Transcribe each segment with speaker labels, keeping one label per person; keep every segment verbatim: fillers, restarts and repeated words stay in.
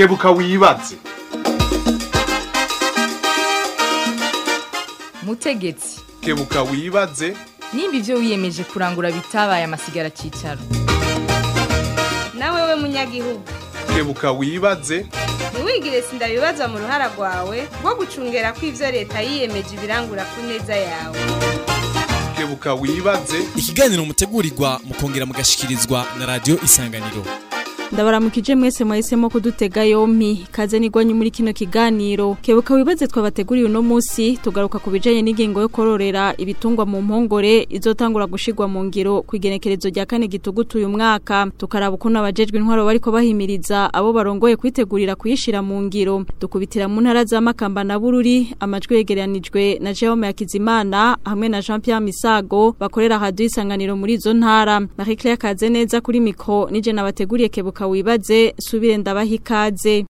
Speaker 1: kebuka wibaze.
Speaker 2: Mutegetsi,
Speaker 1: kebuka wibaze.
Speaker 2: nimba ivyo wiyemeje kurangura bitabaye amasigara cicaro.
Speaker 3: Nawe we munyagihugu,
Speaker 1: kebuka wibaze.
Speaker 3: ntiwigire sindabibaza mu ruhara rwawe rwo gucungera ko ivyo leta yiyemeje ibirangura ku neza yawe.
Speaker 1: Kebuka wibaze.
Speaker 4: Ikiganiro mutegurirwa mukongera mugashikirizwa na radio Isanganiro.
Speaker 5: Ndabaramukije mwese mwahisemo kudutega yompi kaze nigwanyu muri kino kiganiro kebuka wibaze twabateguriye uno munsi tugaruka kubijanye n'ingingo yo kororera ibitungwa mu mpongore izotangura gushigwa mu ngiro kwigenekerezo rya kane gitugutu uyu mwaka tukaraba ukuntu abajejwe intwaro bariko bahimiriza abo barongoye kwitegurira kuyishira mu ngiro dukubitira mu ntara za Makamba na Bururi amajwi yegeranijwe na Jérôme Yakizimana hamwe na Jean Pierre Misago bakorera radio Isanganiro muri zo ntara Marie Claire kaze neza kuri micro nije nabateguriye kebuka wibaze subire ndabaha ikaze.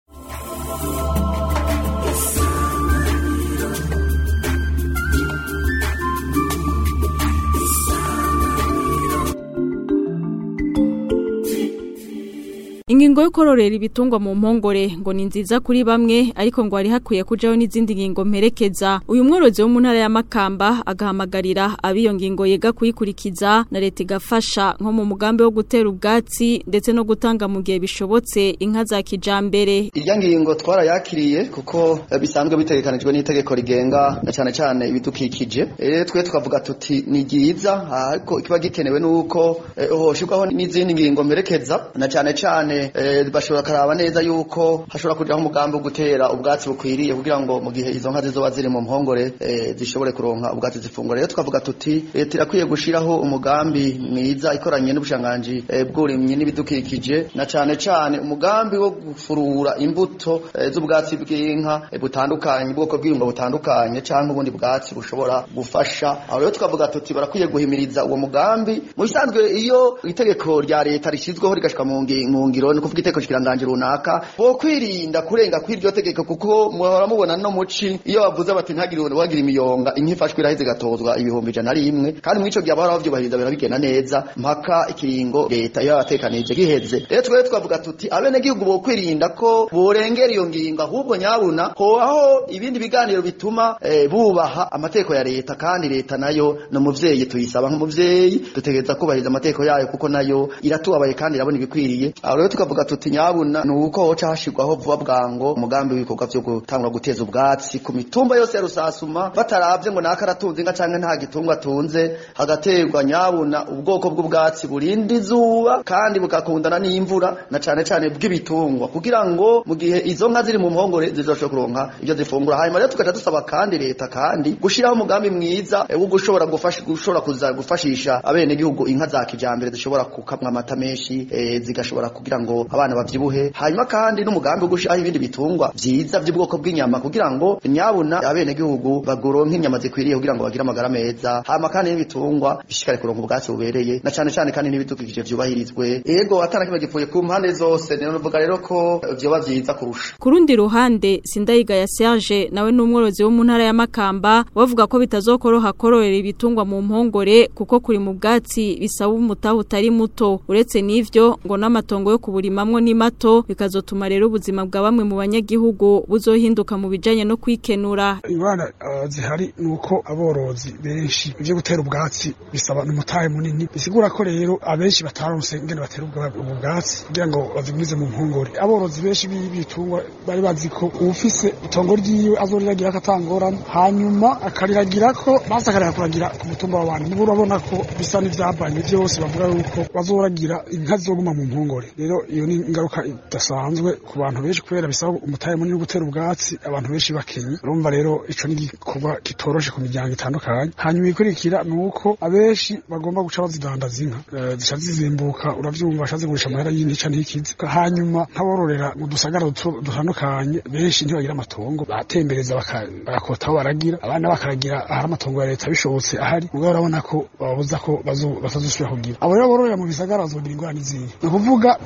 Speaker 5: Ingingo yo kororera ibitungwa mu mpongore ngo ni nziza kuri bamwe ariko ngo ari hakwiye kujaho n'izindi ngingo mperekeza uyu mworozi wo mu ntara ya Makamba agahamagarira abiyo ngingo yega kuyikurikiza na leta igafasha nko mu mugambi wo gutera ubwatsi ndetse no gutanga mu gihe bishobotse inka za kijambere.
Speaker 6: Irya ngingo twarayakiriye kuko bisanzwe bitegekanijwe n'itegeko rigenga na cyane cyane ibidukikije eh twe tukavuga tuti ni giza ariko ikiba gikenewe nuko hoshirwaho n'izindi ngingo mperekeza na cyane cyane Eh, bashobora karaba neza yuko hashobora kujaho umugambi wo gutera ubwatsi bukwiriye kugira ngo mu gihe izo nka zizoba ziri mu mpongore eh, zishobore kuronka ubwatsi zifungura. Rero tukavuga tuti leta irakwiye gushiraho umugambi mwiza ikoranye n'ubushanganji eh, bw'urimyi n'ibidukikije na cyane cyane umugambi wo gufurura imbuto eh, z'ubwatsi bw'inka eh, butandukanye bwoko bw'ibingo butandukanye cyangwa ubundi bwatsi bushobora gufasha. Aho rero tukavuga tuti barakwiye guhimiriza uwo mugambi mu bisanzwe iyo itegeko rya leta rishizweho rigashika mu ngiro ni kuvuga iteko shikiranganje runaka bo kwirinda kurenga kw'iryo tegeko kuko muhora mubona no muci iyo bavuze bati ntagire wagira imiyonga inkifashwe iraheze gatozwa ibihumbi ijana rimwe kandi mwico gihe abahora bavyubahiriza birabigena neza mpaka ikiringo leta yo yatekanije giheze. Rero twere twavuga tuti abene gihugu bo kwirinda ko borengera iyo ngingo ahubwo nyabuna ho aho ibindi biganiro bituma eh, bubaha amateko ya leta kandi leta nayo no muvyeyi tuyisaba nk'umuvyeyi dutegeza kubahiriza amateko yayo kuko nayo iratubabaye kandi irabona ibikwiriye. Aho tukavuga tuti nyabuna nuko hoca hashirwaho vuba bwango umugambi w'ibikorwa byo gutangura guteza ubwatsi ku mitumba yose ya Rusasuma bataravye ngo nakaratunze inga canke nta gitungwa tunze hagaterwa nyabuna ubwoko bw'ubwatsi burindi izuba kandi bukakundana n'imvura na cane cane bw'ibitungwa kugira ngo mu gihe izo nka ziri mu mpongore zizoshobora kuronka ibyo zifungura. Hanyuma rero tukaca dusaba kandi leta kandi gushiraho umugambi mwiza wo gushobora gufasha gushobora kuza gufashisha abene gihugu inka za kijambere zishobora kukamwa amata menshi e, zigashobora kugira ngo abana bavyibuhe. Hanyuma kandi n'umugambi wo gushiraho ibindi bitungwa vyiza by'ubwoko bw'inyama kugira ngo nyabuna abene gihugu bagoronke inyama zikwiriye kugira ngo bagire amagara meza. Hanyuma kandi n'ibitungwa bishikare kuronka ubwatsi bubereye na cane cane kandi n'ibidukikije vyubahirizwe. Ego atana kimwe gipfuye ku mpande zose rero nuvuga rero ko vyoba vyiza kurusha.
Speaker 5: Kurundi ruhande Sindayiga ya Serge nawe n'umworozi wo mu ntara ya Makamba bavuga ko bitazokoroha kororera ibitungwa mu mpongore kuko kuri mu bwatsi bisaba umutaho utari muto uretse n'ivyo ngo n'amatongo yo kuburimamwo ni mato bikazotuma rero ubuzima bwa bamwe mu banyagihugu buzohinduka mu bijanye no kwikenura.
Speaker 7: Ibana uh, zihari nuko aborozi benshi ivyo gutera ubwatsi bisaba n'umutahe munini bisigura ko rero abenshi bataronse ngene batera ubwatsi kugira ngo bazigumize mu mpongore. Aborozi benshi b'ibitungwa bari bazi ko ufise itongo ryiwe azoriragira akatangorana hanyuma akariragira ko basakarira kuragira ku mutumba w'abantu nibo urabona ko bisa n'ivyabanye byose bavuga yuko bazoragira inka zoguma mu mpongore. Rero iyo ni ingaruka idasanzwe ku bantu benshi kubera bisaba umutahe munini wo gutera ubwatsi abantu benshi bakenye. Urumva rero ico ni gikorwa kitoroshe ku miryango itandukanye. Hanyuma ikurikira nuko abenshi bagomba guca bazidandaza inka e, zica zizimbuka uravyumva bashaze gurisha amahera y'intica ntikizi. Hanyuma nkabororera mu dusagara dutandukanye benshi ntibagira amatongo batembereza bakakotaho baragira abana bakaragira ahari amatongo ya leta bishobotse ahari mugabo urabona ko babuza ko bazosubira kugira. Abo rero bororera mu bisagara bazogira ingwani zihe ni kuvuga bazize mu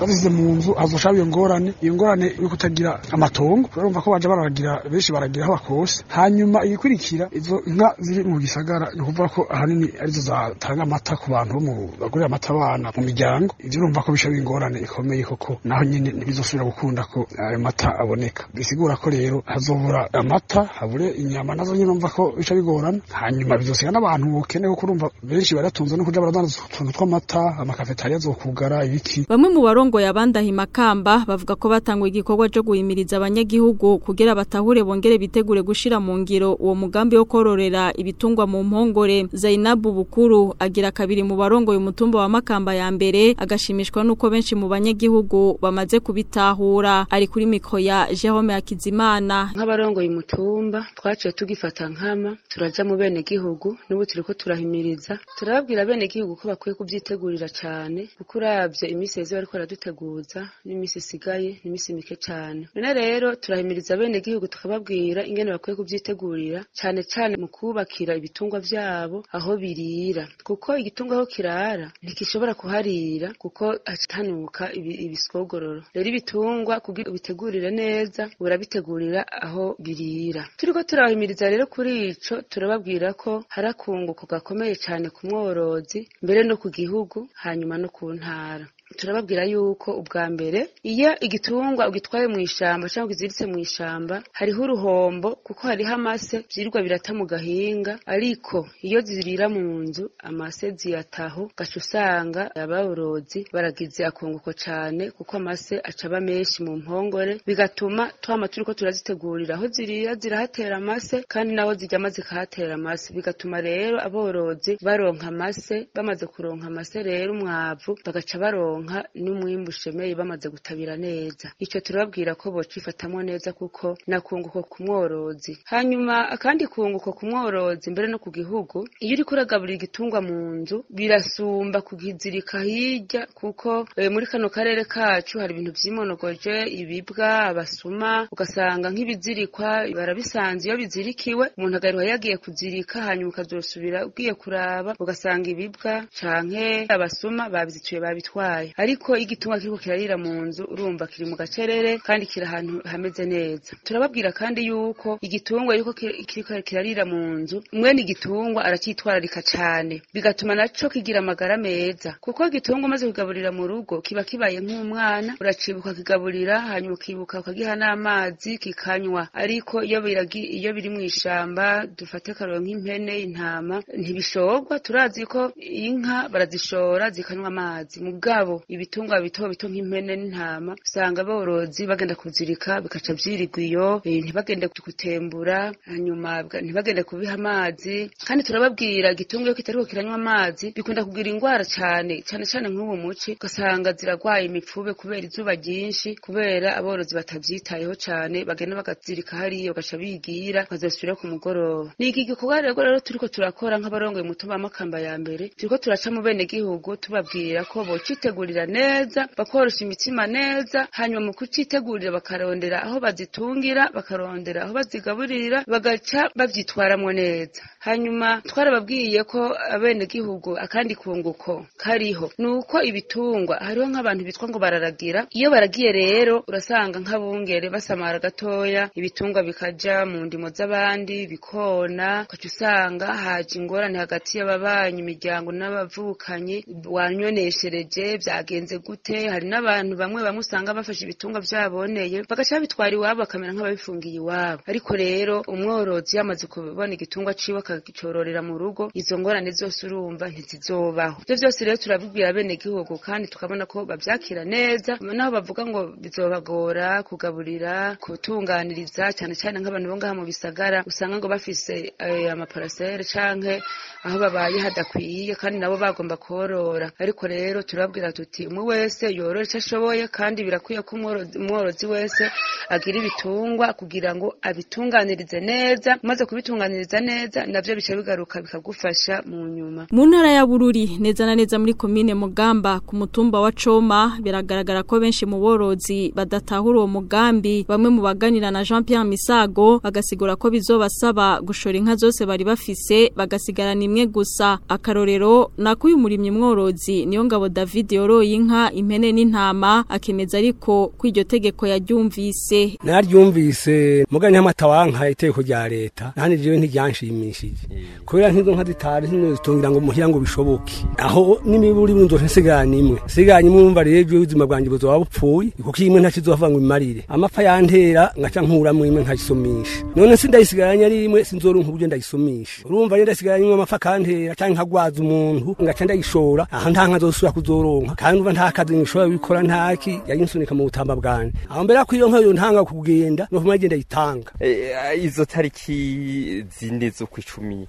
Speaker 7: mu nzu hazoshaba iyo ngorane iyo ngorane yo kutagira amatongo urumva ko baje baragira benshi baragira aho bakose hanyuma igikurikira izo nka ziri mu gisagara ni kuvuga ko ahanini arizo zatanga amata ku bantu bo mu bagurira amata abana mu miryango ivyo urumva ko bishaba ingorane ikomeye koko naho nyene ntibizosubira gukunda ko ayo mata aboneka bisigura ko rero hazobura amata habure inyama nazo nyene urumva ko bica bigorana hanyuma bizosiga n'abantu bukene ko urumva benshi baratunze no kuja baradandaza utuntu tw'amata amakafetariya azokugara ibiki
Speaker 5: bamwe mu barongo yabandahi makamba bavuga ko batanguye igikorwa cyo guhimiriza abanyagihugu kugira batahure bongere bitegure gushira mu ngiro uwo mugambi wo kororera ibitungwa mu mpongore Zainabu Bukuru agira kabiri mu barongo y'umutumba wa Makamba ya mbere agashimishwa nuko benshi mu banyagihugu bamaze kubitahura ari kuri mikro ya Jerome Akizimana
Speaker 8: nk'abarongo y'umutumba twaciye tugifata nkama turaja mu bene gihugu n'ubu turiko turahimiriza turababwira bene gihugu ko bakwiye kubyitegurira cyane kuko uravye imisezi bariko baraduteguza n'imisi isigaye n'imisi mike cyane none rero turahimiriza bene gihugu tukababwira ingene bakwiye kubyitegurira cyane cyane mu kubakira ibitungwa vyabo aho birira kuko igitungwa aho kirara ntikishobora kuharira kuko atanuka ibisogororo rero ibitungwa kugira ubitegurire neza urabitegurira aho birira turiko turahimiriza rero kuri ico turababwira ko harakunguko gakomeye cyane ku mworozi mbere no ku gihugu hanyuma no ku ntara turababwira yuko ubwa mbere iyo igitungwa ugitwaye mu ishamba cyangwa ugiziritse mu ishamba hariho uruhombo kuko hariho amase byirirwa birata mu gahinga ariko iyo zirira mu nzu amase ziyataho gaca usanga aborozi baragize akunguko cyane kuko amase acaba menshi mu mpongore bigatuma twama turiko turazitegurira aho zirira zirahatera amase kandi naho zijyama zikahatera amase bigatuma rero aborozi baronka amase bamaze kuronka amase rero umwavu bagaca baronka n'umwimbu ushemeye bamaze gutabira neza ico turababwira ko bocifatamo neza kuko nakunguko ku mworozi hanyuma akandi kunguko ku mworozi mbere no ku gihugu iyo uri kuragaburira igitungwa mu nzu birasumba kugizirika hirya kuko e, muri kano karere kacu hari ibintu vyimonogoje ibibwa abasuma ugasanga nk'ibizirikwa barabisanze iyo bizirikiwe umuntu agaruha yagiye kuzirika hanyuma ukazosubira ugiye kuraba ugasanga ibibwa canke abasuma babizituye babitwaye ariko igitungwa kiriko kirarira mu nzu urumva kiri mu gacerere kandi kiri ahantu hameze neza turababwira kandi yuko igitungwa yuko kiriko kirarira mu nzu mwene igitungwa aracitwararika cyane bigatuma naco kigira amagara meza kuko igitungwa maze kugaburira mu rugo kiba kibaye nk'umwana uracibuka kigaburira hanyuma ukibuka ukagiha n'amazi kikanywa ariko iyo biragi iyo biri mu ishamba dufate karo nk'impene intama ntibishogwa turazi ko inka barazishora zikanywa amazi mugabo ibitungwa bito bito nk'impene n'intama usanga aborozi bagenda kuzirika bikaca vyirigwa iyo ntibagende gutembura hanyuma ntibagende kubiha amazi kandi turababwira igitungwa iyo kitariko kiranywa amazi bikunda kugira ingwara cyane cyane cyane nk'ubu muci ugasanga ziragwaye imipfube kubera izuba ryinshi kubera aborozi batavyitayeho cyane bagenda bagazirika hariyo bagaca bigira bazosubira ku mugoroba ni iki gikorwa rero turiko turakora nk'abarongoye umutumba Makamba ya mbere turiko turaca mu bene gihugu tubabwira ko bocitegurira neza bakorosha imitsima neza hanyuma mu kucitegurira bakarondera aho bazitungira bakarondera aho bazigaburira bagaca bavyitwaramwo neza hanyuma twarababwiye ko abene gihugu akandi kunguko kariho nuko ibitungwa hariho nk'abantu bitwa ngo bararagira iyo baragiye rero urasanga nk'abungere basamara gatoya ibitungwa bikaja mu ndimo z'abandi bikona ukaca usanga haje ingorane hagati y'ababanyi imiryango n'abavukanye wanyoneshereje byagenze gute hari n'abantu bamwe bamwe usanga bafashe ibitungwa byaboneye bagaca bitwara iwabo bakamera nk'ababifungiye iwabo ariko rero umworozi yamaze kubona igitungwa ciwe akagicororera mu rugo izo ngorane zose urumva ntizizobaho ivyo byose rero turabibwira bene gihugu kandi tukabona ko bavyakira neza naho bavuga ngo bizobagora kugaburira kutunganiriza cyane cyane nk'abantu bo ngaha mu bisagara usanga ngo bafise eh, amaparasere canke aho babaye hadakwiye kandi nabo bagomba korora ariko rero turabwira tuti umwe wese yorora icyo ashoboye kandi birakwiye ko umworozi wese agira ibitungwa kugira ngo abitunganirize neza maze kubitunganiriza neza navyo bica bigaruka bikagufasha mu nyuma
Speaker 5: mu ntara ya Bururi neza na neza muri komine Mugamba ku mutumba wa Coma biragaragara ko benshi mu borozi badatahura uwo mugambi bamwe mu baganira na Jean Pierre Misago bagasigura ko bizobasaba gushora inka zose bari bafise bagasigara nimwe gusa akarorero nakuye umurimyi mworozi niyo ngabo David Yoro yoroye inka impene n'intama akemeza ariko ko iryo tegeko yaryumvise
Speaker 9: naryumvise mugani amata wanka iteko rya leta nani jewe ntiryanshimishije kubera nkizo nka zitari zino zitongira ngo muhira ngo bishoboke aho nimiburi bunzo nsigana imwe siganye mwumva rero ubuzima bwanje buzoba bupfuye kuko imwe ntakizova ngo imarire amapfa yantera ngaca nkura mu imwe nkayisumisha none sindayisigaranya ari imwe sinzoronka ubuje ndayisumisha urumva rero ndasigaranya amapfa kantera canke nkagwaza umuntu ngaca ndayishora aha nta nka zosubira kuzoronka kandi uva nta kazi ngishobora bikora ntaki yayinsunika mu butamba bwanje aho mbere ko iyo nka yo ntanga kugenda no vuma agenda yitanga
Speaker 10: izo tariki zinde zo kwicumi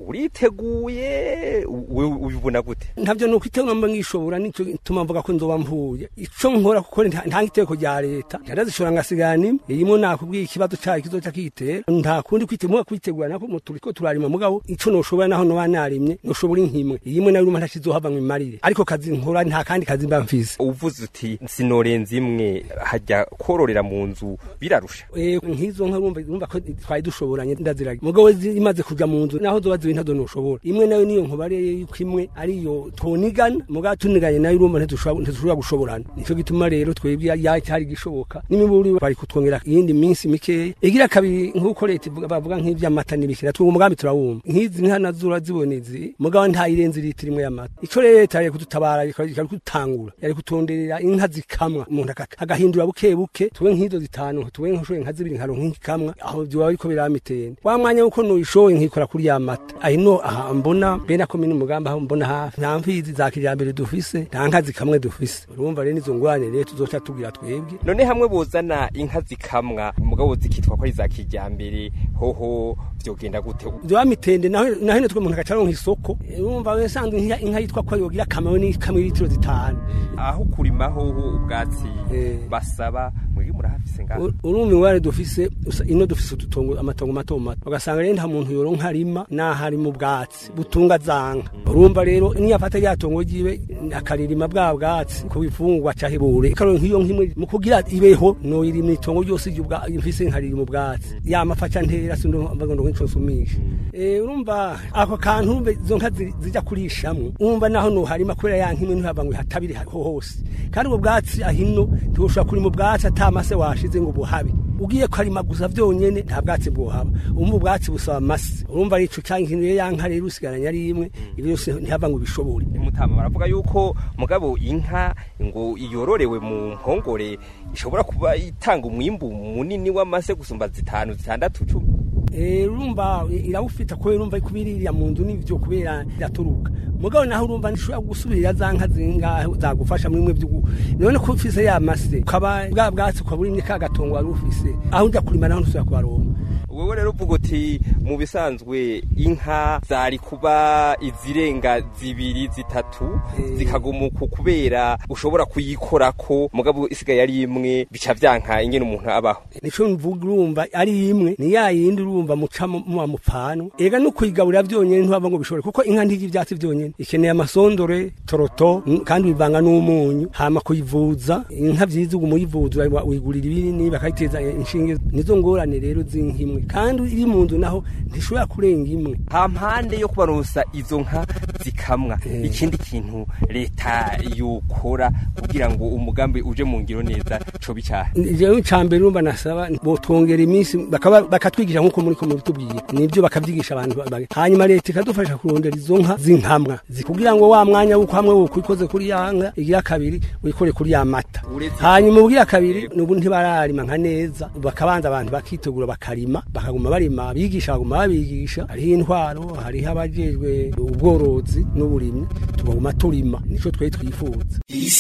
Speaker 10: uriteguye ubibona gute
Speaker 9: ntavyo nuko itegura mba ngishobora nico tuma mvuga ko nzoba mvuye ico nkora kuko nta iteko rya leta ndazishora ngasigana imwe iyimo nakubwiye ikibazo cyayo kizoca kitera nta kundi kwitemwa kwitegura nako muturiko turarima mugabo ico noshobora naho no banarimye noshobora inkimwe iyimwe nayo urumva ntakizohava mu imarire ariko kazi nkora nta kandi kazi mba mfise
Speaker 10: uvuze uti sinorenza imwe hajya kororera mu nzu birarusha
Speaker 9: eh nkizo nka urumva urumva ko twaye dushoboranye ndazirage mugabo imaze kuja mu nzu naho zoba zibintu donoshobora imwe nayo niyo nkobare yuko imwe ariyo tonigana mugabo tuniganye nayo urumva ntidushobora gushoborana nico gituma rero twebwe ya cyari gishoboka nimiburi bari kutwongera iyindi minsi mikeya igira kabiri nkuko leta bavuga nk'ivy'amata nibikira twe umugambi turawumva nkizi nka nazura zibonezi mugabo nta irenze litiro imwe y'amata ico leta yari kudutabara ikari kutangura yari kutonderera inka zikamwa umuntu agahindura buke buke tuwe nkizo zitanu tuwe nkoshoye nka zibiri nkaro nk'ikamwa aho byo ariko biramitende wa mwanya uko no ishoye nkikora kuri ya mata ahino aha mbona bena ko mini mugamba aho mbona hafi nta mfizi za kijambere dufise nta nka zikamwe dufise urumva rero nizo ngwane rero tuzoca tugira twebwe
Speaker 10: none hamwe bozana inka zikamwa mugabo zikitwa ko ari za kijambere hoho vyogenda gute
Speaker 9: byo mitende naho naho twe umuntu agacaronka isoko urumva wesanzwe inka yitwa ko yogira kamwe ni kamwe litiro zitanu
Speaker 10: aho kurima hoho ubwatsi basaba muri murahafise ngaho
Speaker 9: urumva ingware dufise ino dufise ututongo amatongo mato mato ugasanga rero nta muntu yoronka harima na hari mu bwatsi butunga zanga urumva rero niyo afata ryatongo gibe akaririma bwa bwatsi ku bifungwa cyahibure karo nkiyo nkimwe mu kugira ibeho no iri mu itongo ryose y'ubwa mfise nkariri mu bwatsi ya mafaca ntera sindo mbago ndo nk'ico sumisha eh urumva ako kantu umbe zo nka zijya kurishamwe umva naho no harima kubera ya nkimwe ntihava ngo hatabiri hose kandi ubwo bwatsi ahino tushobora kuri mu bwatsi atamase washize ngo buhabe ugiye kwarima gusa vyonyene nta bwatsi bwohaba umva ubwatsi busaba amase urumva ari ico canke ikintu yanka rero usigaranya ari imwe ibyo byose ntihava ngo bishobore
Speaker 10: mutama baravuga yuko mugabo inka ngo iyororewe mu nkongore ishobora kuba itanga umwimbu munini w'amase gusumba zitanu zitandatu cumi
Speaker 9: eh urumva irawufita ko urumva ikubirira mu nzu n'ivyo kubera iraturuka mugabo naho urumva nishobora gusubirira zanka zinga zagufasha muri mwe byo none ko ufise ya mase kaba bwa bwatsi kwa burimye ka gatongo wari ufise aho ujya kurima naho ntusubira kubaronka
Speaker 10: wewe rero uvuga uti mu bisanzwe inka zari kuba izirenga zibiri zitatu e. zikagumuka kubera ushobora kuyikorako mugabo isigaye ari imwe bica vyanka ingene umuntu abaho
Speaker 9: nico mvuga urumva ari imwe ni ya yindi urumva muca mu mupfano ega no kuyigaburira vyonyene ntwava ngo bishobore kuko inka ntigi ivyatsi vyonyene ikeneye amasondore toroto kandi bivanga n'umunyu hama kuyivuza inka vyiza umuyivuza uyigurira ibinini bakayiteza inshinge nizo ngorane rero zinkimwe kandi iri mu nzu naho ntishobora kurenga imwe
Speaker 10: hampande yo kubaronsa izo nka zikamwa e. ikindi kintu leta yokora kugira ngo umugambi uje mu ngiro neza co bicaha
Speaker 9: jewe icambere urumva nasaba botwongera iminsi bakatwigisha nkuko muri ko mubitubwiye nibyo bakavyigisha abantu hanyuma leta ikadufasha kurondera izo nka zinkamwa zikugira ngo wa mwanya wuko hamwe wo kwikoze kuri yanga igira kabiri uyikore kuri ya mata hanyuma ugira kabiri nubu ntibararima nka neza bakabanza abantu bakitegura bakarima bakaguma barima bigisha baguma babigisha hari intwaro hari abajejwe ubworozi n'uburimyi tuguma turima nico twe twifuza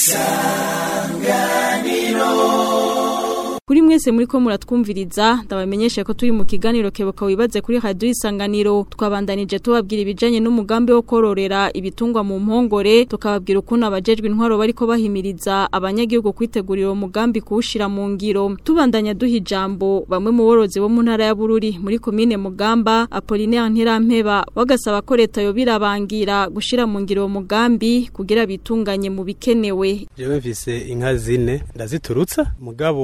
Speaker 5: isanganiro kuri mwese muri ko muratwumviriza ndabamenyesha ko turi mu kiganiro kebuka wibaze kuri radio isanganiro twabandanije tubabwira ibijanye n'umugambi wo kororera ibitungwa mu mpongore tukababwira ukuntu abajejwe intwaro bariko bahimiriza abanyagihugu kwitegurira umugambi kuwushira mu ngiro tubandanya duha ijambo bamwe mu borozi bo mu ntara ya Bururi muri komine Mugamba Apollinaire Ntirampeba bagasaba ko leta yo birabangira gushira mu ngiro umugambi kugira bitunganye mu bikenewe
Speaker 11: jewe mfise inka zine ndaziturutsa mugabo hari amake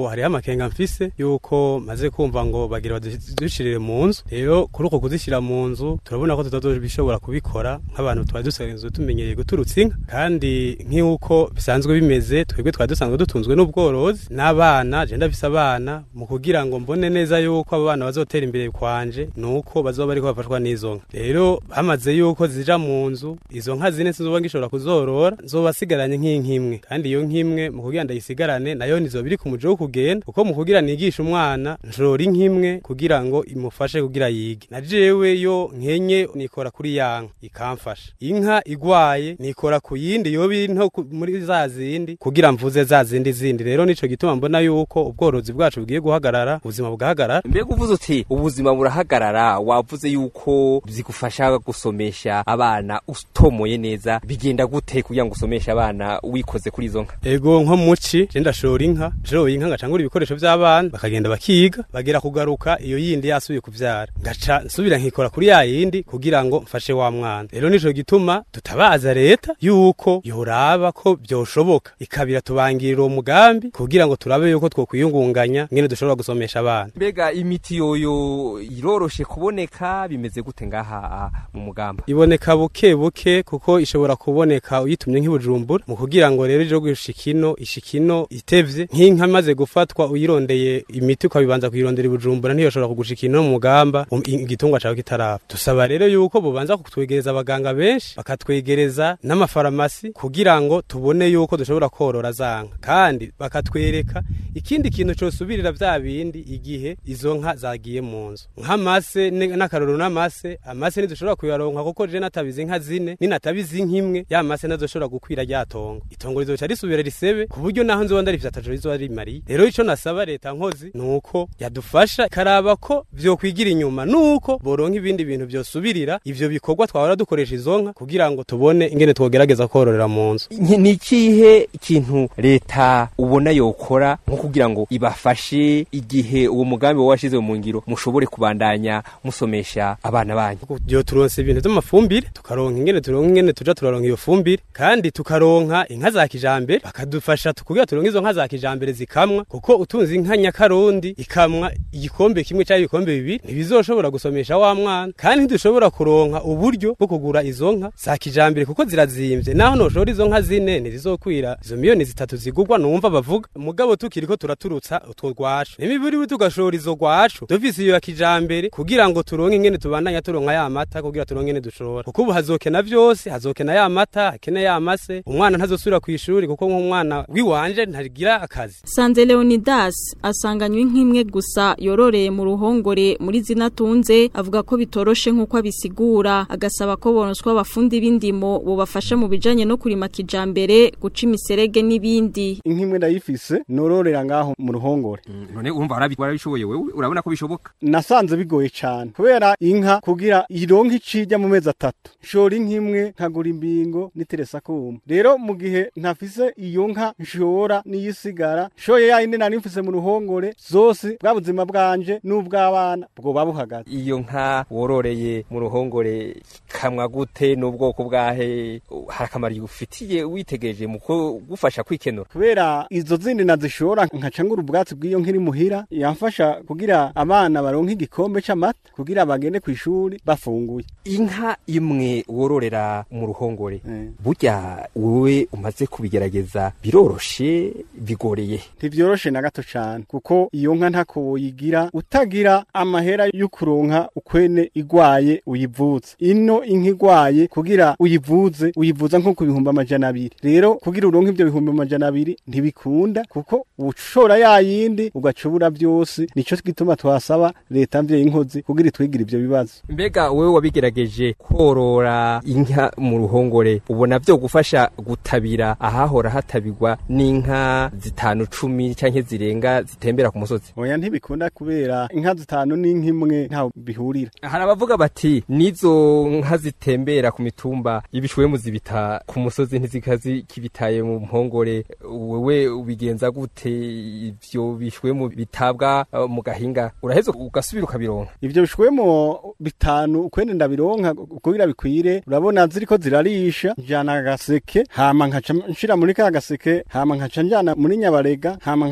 Speaker 11: amakenga mfise yuko maze kumva ngo bagira badushirire mu nzu rero kuri uko kuzishira mu nzu turabona ko tutazobishobora kubikora nk'abantu twari dusanzwe tumenyereye guturutsa inka kandi nk'uko bisanzwe bimeze twebwe twari dusanzwe dutunzwe n'ubworozi n'abana je ndafise abana mu kugira ngo mbone neza yuko abo bana bazotera imbere kwanje nuko bazoba bariko bafashwa n'izo nka rero bamaze yuko zija mu nzu izo nka zine sinzoba ngishobora kuzorora nzobasigaranye nk'inkimwe kandi iyo nkimwe mu kugira ndayisigarane nayo nizo biri ku mujo wo kugenda kuko mu kugira nigisha umwana njorora inkimwe kugira ngo imufashe kugira yige na jewe yo nkenye nikora kuri yanka ikamfasha inka igwaye nikora ku yindi yo binto muri za zindi kugira mvuze za zindi zindi rero nico gituma mbona yuko ubworozi bwacu bugiye guhagarara ubuzima bugahagarara
Speaker 10: mbega uvuze uti ubuzima burahagarara wavuze yuko zigufasha gusomesha abana utomoye neza bigenda gute kugira ngo usomeshe abana wikoze kuri izo nka
Speaker 11: ego nko muci je ndashora inka joro inka ngacangura ibikoresho by'abana bakagenda bakiga bagera kugaruka iyo yindi yasubiye kuvyara ngaca nsubira nkikora kuri ya yindi kugira ngo mfashe wa mwana rero nico gituma tutabaza leta yuko yoraba ko byoshoboka ikabira tubangirira uwo mugambi kugira ngo turabe yuko twokwiyungunganya ngene dushobora gusomesha abana
Speaker 10: mbega imiti yoyo iroroshe kuboneka bimeze gute ngaha mu mugamba
Speaker 11: iboneka buke buke kuko ishobora kuboneka uyitumye nk'ibujumbura mu kugira ngo rero ije gushikino ishikino itevye nk'inka maze gufatwa uyirondeye imiti ukabibanza kuyirondera ibujumbura ntiyo shobora kugushikino mu mugamba igitungwa cawe kitarapfa tusaba rero yuko bobanza kutwegereza abaganga benshi bakatwegereza n'amafarmasi kugira ngo tubone yuko dushobora korora zanka kandi bakatwereka ikindi kintu cyosubirira vya bindi igihe izo nka zagiye mu nzu nk'amase n'akaroro n'amase amase nidushobora kuyaronka kuko je natabizi inka zine ninatabizi nkimwe ya mase nazoshobora gukwira ryatongo itongo rizoca risubira risebe ku buryo naho nzo ndari vyatajo rizo ari mari rero ico nasaba leta nkozi nuko yadufasha karaba ko vyo kwigira inyuma nuko boronka ibindi bintu byosubirira ivyo bikorwa twahora dukoresha izo nka kugira ngo tubone ingene twogerageza kororera mu nzu
Speaker 10: ni kihe ikintu leta ubona yokora nko kugira ngo ibafashe igihe uwo mugambi washize mu ngiro mushobore kubandanya musomesha abana banyu
Speaker 11: byo turonse ibintu by'amafumbire tukaronka ingene turonka ingene tuja turaronka iyo fumbire kandi tukaronka inka za kijambere bakadufasha tukugira turonka izo nka za kijambere zikamwa kuko utunze inka nyakarundi ikamwa igikombe kimwe cyangwa ibikombe bibiri ntibizoshobora gusomesha wa mwana kandi ntidushobora kuronka uburyo bwo kugura izo nka za kijambere kuko zirazimvye naho noshora izo nka zine ntizizokwira izo miliyoni zitatu zigugwa numva bavuga mugabo tukiriko turaturutsa utwo rwacu nimiburi tugashora izo rwacu dufise iyo ya kijambere kugira ngo turonke ingene tubandanya turonka ya mata kugira turonke ingene dushora kuko ubu hazokena vyose hazokena ya mata hakene ya mase umwana ntazosubira kwishuri kuko nk'umwana wiwanje ntagira akazi
Speaker 5: Sanze Leonidas asanganywe nk'imwe gusa yororeye mu ruhongore muri zinatunze avuga ko bitoroshe nk'uko abisigura agasaba ko bononswa abafundi b'indimo bo bafasha mu bijanye no kurima kijambere guca imiserege n'ibindi
Speaker 12: inkimwe ndayifise nororera ngaho mu ruhongore
Speaker 10: none urumva warabishoboye wewe urabona ko bishoboka
Speaker 12: nasanze bigoye cyane kubera inka kugira ironke icijya mu mezi atatu shora inkimwe nkagura imbingo niteresa kuma rero mu gihe ntafise iyo nka nshora niyisigara shoye yayindi nari mfise mu ruhongore zose bwa buzima bwanje n'ubw'abana bwo babuhagaze
Speaker 10: iyo nka wororeye mu ruhongore kamwa gute n'ubwoko bwahe harakamari ufitiye witegereje mu gufasha kwikenura
Speaker 12: kubera izo zindi nazishora nkaca ngura ubwatsi bw'iyo nkiri muhira yamfasha kugira abana baronka igikombe c'amata kugira bagende kwishuri bafunguye
Speaker 10: inka imwe wororera mu ruhongore mm. burya wowe umaze kubigerageza biroroshe bigoreye
Speaker 12: ntivyoroshe na gato cyane kuko iyo nka ntako yigira utagira amahera yo kuronka ukwene igwaye uyivuza ino inka igwaye kugira uyivuze uyivuza nko ku bihumbi amajana abiri rero kugira uronke ivyo bihumbi amajana abiri ntibikunda kuko ushora yayindi ugacubura byose nico gituma twasaba leta mvye inkozi kugira itwigira ivyo bibazo
Speaker 10: mbega wewe wabigerageje korora inka mu ruhongore ubona byo gufasha gutabira ahahora hatabirwa n'inka zitanu cumi canke zirenga zitembera ku musozi
Speaker 12: oya ntibikunda kubera inka zitanu n'inkimwe ntaho bihurira
Speaker 10: hari abavuga bati nizo nka zitembera ku mitumba ibishwe mu zibita ku musozi ntizikazi kibitaye mu mpongore wewe ubigenza gute ivyo bishwe mu bitabwa uh, mu gahinga uraheze ugasubira ukabironka
Speaker 12: ivyo bishwe mu bitanu ukwene ndabironka kugira bikwire urabona ziriko zirarisha njana agaseke hama nkaca nshira muri ka gaseke hama nkaca njana muri nyabarega hama nkaca ndondera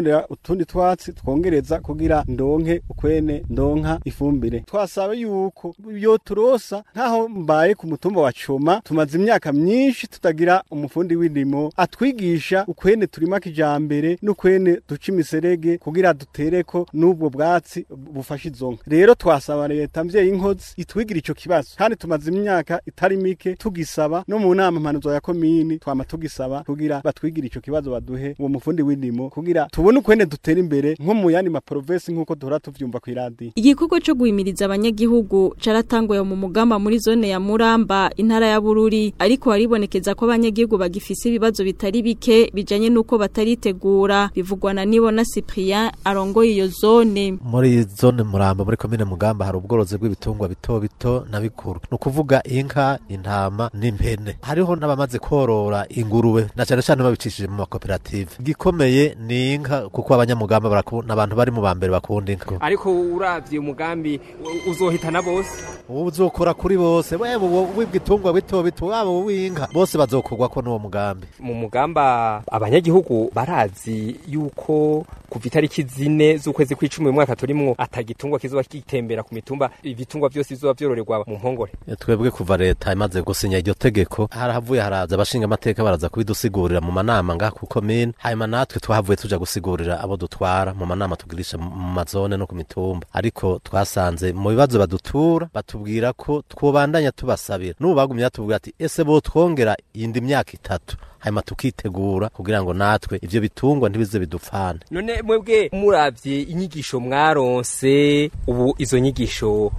Speaker 12: kurondera utundi twatsi twongereza kugira ndonke ukwene ndonka ifumbire twasaba yuko yo turosa nkaho mbaye ku mutumba wa Coma tumaze imyaka myinshi tutagira umufundi w'indimo atwigisha ukwene turima kijambere n'ukwene duca imiserege kugira dutereko n'ubwo bwatsi bufasha izonka rero twasaba leta mvyeyi inkozi itwigira ico kibazo kandi tumaze imyaka itari mike tugisaba no mu nama mpanuzo ya komini twama tugisaba kugira batwigira ico kibazo baduhe uwo mufundi w'indimo kugira tubone ukwene dutera imbere nko mu yandi ma province nkuko duhora tuvyumva ku iradi.
Speaker 5: Igikorwa cyo guhimiriza abanyagihugu caratanguye mu mugamba muri zone ya Muramba intara ya Bururi ariko haribonekeza ko abanyagihugu bagifise ibibazo bitari bike bijanye nuko bataritegura bivugwa na Nibona Cyprien arongoye iyo zone.
Speaker 13: Muri zone Muramba muri komine Mugamba hari ubworozi bw'ibitungwa bito bito na bikuru no kuvuga inka intama n'impene hariho n'abamaze korora ingurube na cyane cyane babicishije mu makoperative gikomeye ni inka kuko abanyamugamba barakunda abantu bari mu bambere bakunda inka
Speaker 10: ariko uravye umugambi uzohitana bose
Speaker 13: uzokora kuri bose wewe wibwitungwa bito bito wabo w'inka bose bazokorwa ko n'uwo mugambi
Speaker 10: mu mugamba abanyagihugu barazi yuko kuva itariki zine z'ukwezi kw'icumi mu mwaka turimwo atagitungwa kizoba kitembera ku mitumba ibitungwa byose bizoba byororerwa mu mpongore
Speaker 13: twebwe kuva leta imaze gusinya iryo tegeko harahavuye haraza abashinga amateka baraza kubidusigurira mu manama ngaha ku komine hanyuma natwe twahavuye tuja gusigurira abo dutwara mu manama tugirisha mu mazone no ku mitumba ariko twasanze mu bibazo badutura batubwira ko twobandanya tubasabira n'ubu bagumye batubwira ati ese bo twongera iyindi myaka itatu hanyuma tukitegura kugira ngo natwe ivyo bitungwa ntibize bidupfane.
Speaker 10: None mwebwe muravye inyigisho mwaronse ubu izo nyigisho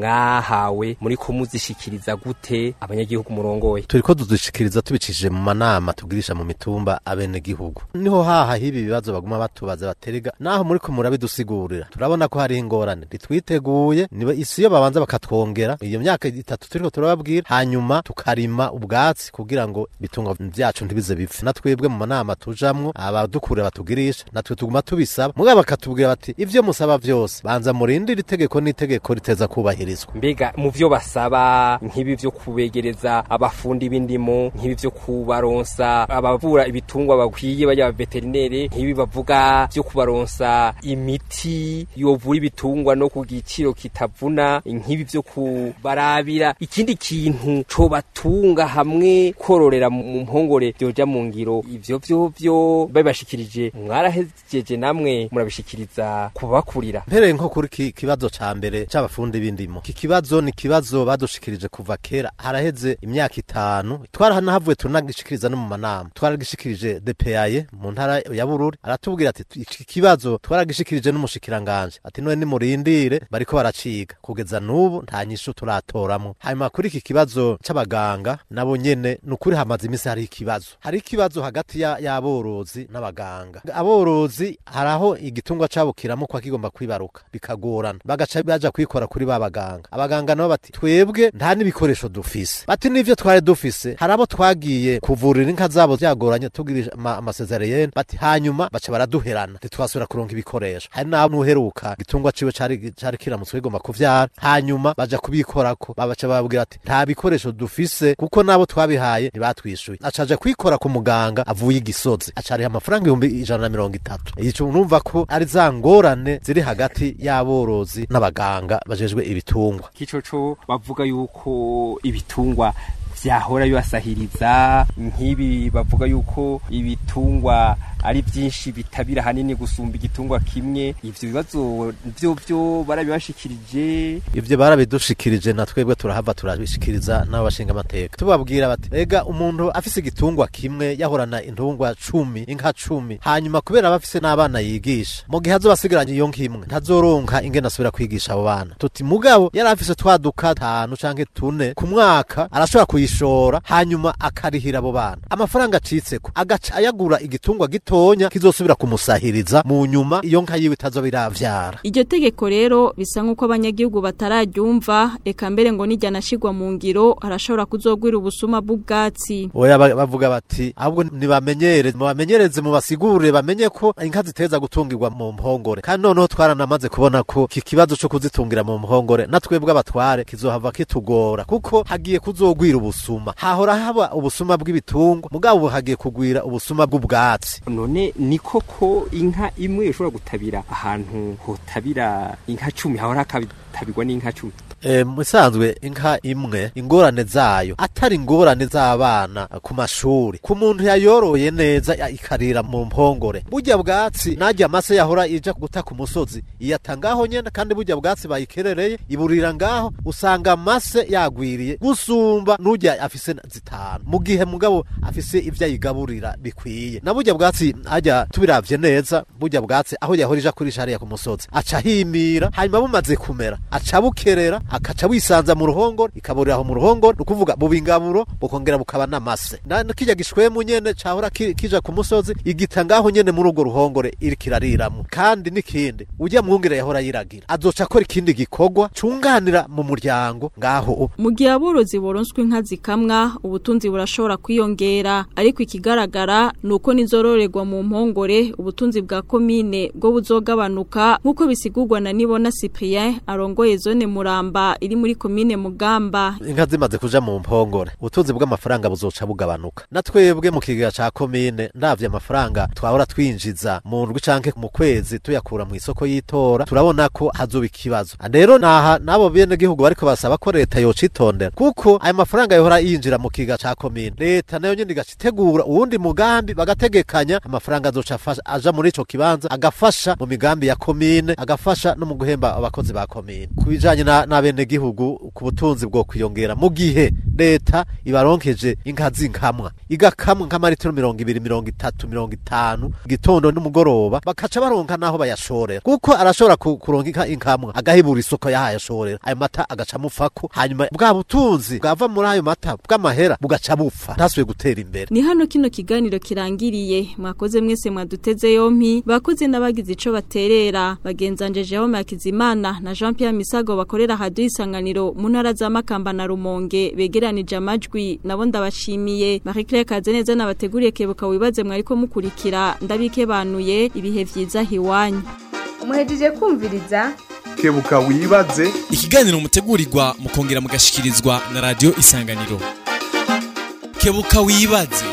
Speaker 10: mwahawe muri ko muzishikiriza gute abanyagihugu murongoye?
Speaker 13: Turiko tuzishikiriza tubicishije mu manama tugirisha mu mitumba abene gihugu. Niho haha hibi bibazo baguma batubaza baterega naho muri ko murabidusigurira. Turabona ko hari ingorane ditwiteguye niba isi yo babanza bakatwongera iyo myaka itatu turiko turababwira hanyuma tukarima ubwatsi kugira ngo bitungwa vyacu bize bipfe natwebwe mu manama tujamwo abadukure batugirisha natwe tuguma tubisaba mugabo bakatubwira bati ivyo musaba vyose banza murindira itegeko n'itegeko riteza kubahirizwa.
Speaker 10: Mbega mu vyo basaba nk'ibi vyo kubegereza abafundi b'indimo nk'ibi vyo kubaronsa abavura ibitungwa bakwiye bajya veterinere nk'ibi bavuga vyo kubaronsa imiti yovura ibitungwa no ku giciro kitavuna nk'ibi vyo kubarabira ikindi kintu co batunga hamwe kororera mu mpongore byoja mu ngiro ivyo vyo vyo babashikirije mwarahejeje namwe murabishikiriza kubakurira.
Speaker 13: Mpere nko kuri ki kibazo ca mbere c'abafundi b'indimo ki kibazo ni kibazo badushikirije kuva kera haraheze imyaka itanu twarahanahavuye tunagishikiriza no mu manama twaragishikirije D P A mu ntara ya Bururi aratubwira ati iki kibazo twaragishikirije n'umushikiranganje ati none ni murindire bariko baraciga kugeza nubu nta nyishu turatoramwo. Hanyuma kuri iki kibazo c'abaganga nabo nyene nukuri hamaze imisi hari ikibazo hari ikibazo hagati ya y'aborozi n'abaganga. Aborozi haraho igitungwa cabo kiramo kwa kigomba kwibaruka bikagorana bagaca baja kwikora kuri babaganga abaganga nabo bati twebwe nta nibikoresho dufise bati nivyo twari dufise harabo twagiye kuvurira inka zabo byagoranye tugira amasezerano bati hanyuma baca baraduherana twasubira kuronka ibikoresho hari naho nuheruka gitungwa ciwe cari cari kiramutse igomba kuvyara hanyuma baja kubikorako babaca babwira ati nta bikoresho dufise kuko nabo twabihaye ntibatwishuye acaje kwikora ku muganga avuye igisozi acariha amafaranga ibihumbi ijana na mirongo itatu. Ico numva ko ari za ngorane ziri hagati y'aborozi n'abaganga bajejwe ibitungwa.
Speaker 10: Kico co bavuga yuko ibitungwa vyahora bibasahiriza nk'ibi bavuga yuko ibitungwa ari byinshi bitabira hanini gusumba igitungwa kimwe ivyo bibazo byo byo barabibashikirije
Speaker 13: ivyo barabidushikirije na twebwe turahava turabishikiriza n'abashinga amateka tubabwira bati ega umuntu afise igitungwa kimwe yahorana intungwa cumi inka cumi hanyuma kubera abafise n'abana yigisha mu gihe azobasigaranye iyo nkimwe ntazoronka ingene asubira kwigisha abo bana tuti mugabo yari afise twaduka tanu canke tune ku mwaka arashobora kuyishora hanyuma akarihira abo bana amafaranga acitseko agaca ayagura igitungwa gito tonya kizosubira kumusahiriza mu nyuma iyo nka yiwe itazobiravyara.
Speaker 5: Iryo tegeko rero bisa nkuko abanyagihugu batararyumva eka mbere ngo nijya nashigwa mu ngiro arashobora kuzogwira ubusuma bw'ubwatsi.
Speaker 13: Oya bavuga bati ahubwo nibamenyereze mu bamenyereze mu basigurire bamenye ko inka ziteza gutungirwa mu mpongore kandi noneho twaranamaze kubona ko iki kibazo cyo kuzitungira mu mpongore natwebwe abatware kizohava kitugora kuko hagiye kuzogwira ubusuma ubusuma hahora haba ubusuma bw'ibitungwa mugabo ubu hagiye kugwira ubusuma bw'ubwatsi
Speaker 14: none ni koko inka imwe ishobora gutabira ahantu hotabira inka cumi hahora hakabitabirwa n'inka cumi
Speaker 13: E, musanzwe inka imwe ingorane zayo atari ingorane z'abana ku mashuri ku muntu yayoroye neza ya- ikarira mu mpongore burya bwatsi najya amase yahora ija guta ku musozi iyatangaho nyene kandi burya bwatsi bayikerereye iburira ngaho usanga amase yagwiriye gusumba nujya afise zitanu mu gihe mugabo afise ivyo ayigaburira bikwiye na burya bwatsi ajya tubiravye neza burya bwatsi aho yahora ija kurisha hariya ku musozi aca himira hanyuma bumaze kumera aca bukerera akaca wisanza mu ruhongore ikaburira aho mu ruhongore ukuvuga bubingaburo bukongera bukaba namase na kijya gishwemu nyene cahora ki- kija ku musozi igita ngaho nyene muri urwo ruhongore iri kirariramwo kandi nikindi ujya mwungere yahora yiragira azoca akora ikindi gikorwa cunganira mu muryango ngaho
Speaker 5: mu gihe aborozi boronswe inka zikamwa ubutunzi burashobora kwiyongera ariko ikigaragara nuko nizororerwa mu mpongore ubutunzi bwa komine bwo buzogabanuka nkuko bisigurwa na Nibona Cyprien arongoye zone Muramba iri muri komine Mugamba.
Speaker 13: inka zimaze kuja mu mpongore ubutunzi bw'amafaranga buzoca bugabanuka na twebwe mu kigega ca komine ndavye amafaranga twahora twinjiza mu ndwi canke mu kwezi tuyakura mu isoko y'itora turabona ko hazoba ikibazo rero naha nabo bene gihugu bariko basaba ko leta yocitondera kuko ayo mafaranga yohora yinjira mu kigega ca komine leta nayo nyene igacitegura uwundi mugambi bagategekanya amafaranga azoca afasha aja muri ico kibanza agafasha mu migambi ya komine agafasha no mu guhemba abakozi ba komine kubijanye na, na bene gihugu ku butunzi bwo kwiyongera mu gihe leta ibaronkeje inka zinkamwa igakamwa nk'amaritiro mirongo ibiri mirongo itatu mirongo itanu gitondo n'umugoroba bakaca baronka naho bayashorera kuko arashobora ku- kuronka inka inkamwa agahibura isoko yahayashorera ayo mata agaca mufako hanyuma bwa butunzi bwava muri ayo mata bw'amahera bugaca bupfa ntasubiye gutera imbere
Speaker 5: Ni hano kino kiganiro kirangiriye mwakoze mwese mwaduteze yompi bakoze n'abagize ico baterera bagenzanje Jérôme Hakizimana na Jean Pierre Misago bakorera radio isanganiro mu ntara za Makamba na Rumonge begeranije amajwi nabo ndabashimiye Marie Claire Kazeneza nabateguriye kebuka wibaze mwariko mukurikira ndabikebanuye ibihe vyiza hiwanyu
Speaker 3: muhejeje kumviriza
Speaker 1: kebuka wibaze
Speaker 4: ikiganiro mutegurirwa mukongera mugashikirizwa na radio isanganiro kebuka wibaze